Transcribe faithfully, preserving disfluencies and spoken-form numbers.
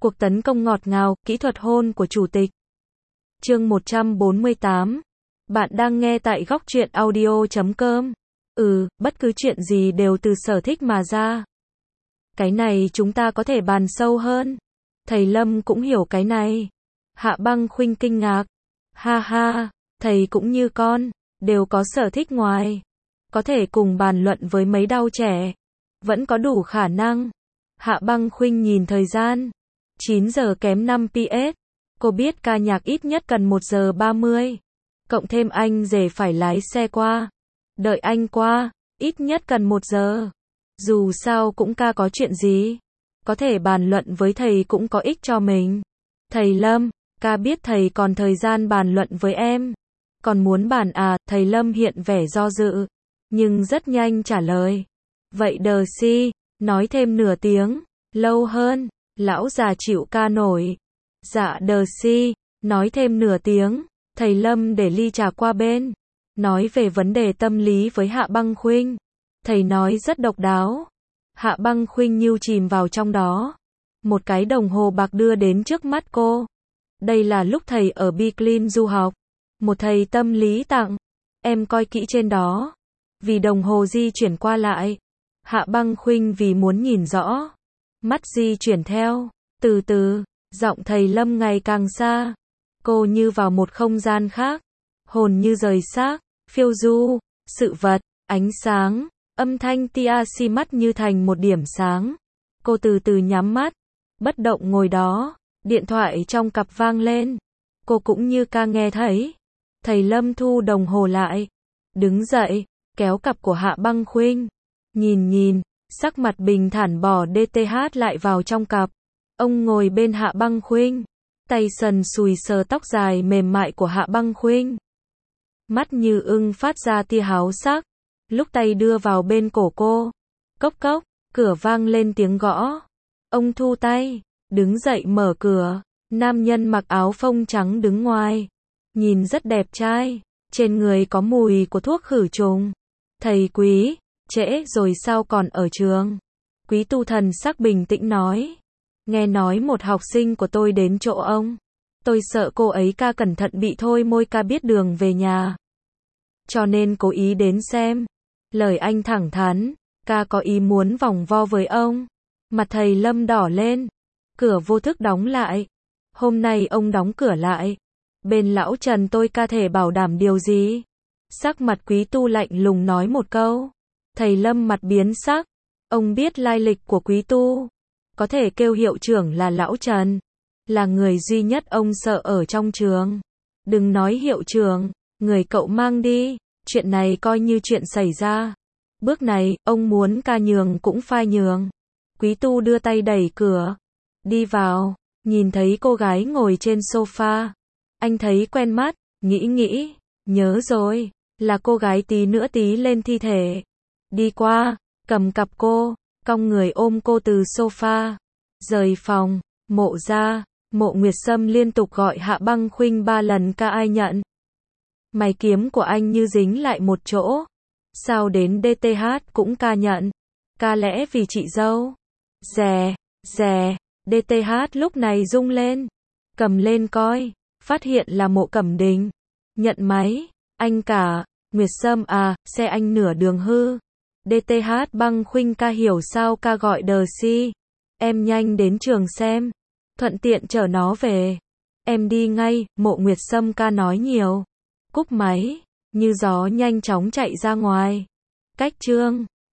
Cuộc tấn công ngọt ngào, kỹ thuật hôn của chủ tịch. Chương một trăm bốn mươi tám. Bạn đang nghe tại góc truyện audio chấm com. Ừ, bất cứ chuyện gì đều từ sở thích mà ra. Cái này chúng ta có thể bàn sâu hơn. Thầy Lâm cũng hiểu cái này. Hạ Băng Khuynh kinh ngạc. Ha ha, thầy cũng như con, đều có sở thích ngoài. Có thể cùng bàn luận với mấy đau trẻ. Vẫn có đủ khả năng. Hạ Băng Khuynh nhìn thời gian. chín giờ kém năm pê.s. Cô biết ca nhạc ít nhất cần một giờ ba mươi. Cộng thêm anh rể phải lái xe qua. Đợi anh qua, ít nhất cần một giờ. Dù sao cũng ca có chuyện gì. Có thể bàn luận với thầy cũng có ích cho mình. Thầy Lâm, ca biết thầy còn thời gian bàn luận với em. Còn muốn bàn à, thầy Lâm hiện vẻ do dự. Nhưng rất nhanh trả lời. Vậy đờ si, nói thêm nửa tiếng, lâu hơn. Lão già chịu ca nổi. Dạ đờ si, nói thêm nửa tiếng. Thầy Lâm để ly trà qua bên. Nói về vấn đề tâm lý với Hạ Băng Khuynh. Thầy nói rất độc đáo. Hạ Băng Khuynh như chìm vào trong đó. Một cái đồng hồ bạc đưa đến trước mắt cô. Đây là lúc thầy ở Berkeley du học. Một thầy tâm lý tặng. Em coi kỹ trên đó. Vì đồng hồ di chuyển qua lại. Hạ Băng Khuynh vì muốn nhìn rõ. Mắt di chuyển theo. Từ từ, giọng thầy Lâm ngày càng xa. Cô như vào một không gian khác. Hồn như rời xác, phiêu du, sự vật, ánh sáng, âm thanh tia si mắt như thành một điểm sáng. Cô từ từ nhắm mắt, bất động ngồi đó, điện thoại trong cặp vang lên. Cô cũng như ca nghe thấy. Thầy Lâm thu đồng hồ lại, đứng dậy, kéo cặp của Hạ Băng Khuynh. Nhìn nhìn, sắc mặt bình thản bỏ đê tê hát lại vào trong cặp. Ông ngồi bên Hạ Băng Khuynh, tay sần sùi sờ tóc dài mềm mại của Hạ Băng Khuynh. Mắt như ưng phát ra tia háo sắc. Lúc tay đưa vào bên cổ cô. Cốc cốc, cửa vang lên tiếng gõ. Ông thu tay, đứng dậy mở cửa. Nam nhân mặc áo phông trắng đứng ngoài. Nhìn rất đẹp trai. Trên người có mùi của thuốc khử trùng. Thầy Quý, trễ rồi sao còn ở trường? Quý Tu thần sắc bình tĩnh nói. Nghe nói một học sinh của tôi đến chỗ ông. Tôi sợ cô ấy ca cẩn thận bị thôi môi ca biết đường về nhà. Cho nên cố ý đến xem. Lời anh thẳng thắn. Ca có ý muốn vòng vo với ông. Mặt thầy Lâm đỏ lên. Cửa vô thức đóng lại. Hôm nay ông đóng cửa lại. Bên lão Trần tôi ca thể bảo đảm điều gì? Sắc mặt Quý Tu lạnh lùng nói một câu. Thầy Lâm mặt biến sắc. Ông biết lai lịch của Quý Tu. Có thể kêu hiệu trưởng là lão Trần. Là người duy nhất ông sợ ở trong trường. Đừng nói hiệu trưởng, người cậu mang đi. Chuyện này coi như chuyện xảy ra. Bước này, ông muốn ca nhường cũng phai nhường. Quý Tu đưa tay đẩy cửa. Đi vào, nhìn thấy cô gái ngồi trên sofa. Anh thấy quen mắt, nghĩ nghĩ, nhớ rồi, là cô gái tí nữa tí lên thi thể. Đi qua, cầm cặp cô, cong người ôm cô từ sofa. Rời phòng, Mộ ra, Mộ Nguyệt Sâm liên tục gọi Hạ Băng Khuynh ba lần ca ai nhận. Mày kiếm của anh như dính lại một chỗ. Sao đến đê tê hát cũng ca nhận. Ca lẽ vì chị dâu. Dè, dè, đê tê hát lúc này rung lên. Cầm lên coi, phát hiện là Mộ Cẩm Đình. Nhận máy, anh cả, Nguyệt Sâm à, xe anh nửa đường hư. đê tê hát Băng Khuynh ca hiểu sao ca gọi đờ si. Em nhanh đến trường xem. Thuận tiện chở nó về. Em đi ngay, Mộ Nguyệt Sâm ca nói nhiều. Cúp máy, như gió nhanh chóng chạy ra ngoài. Cách chương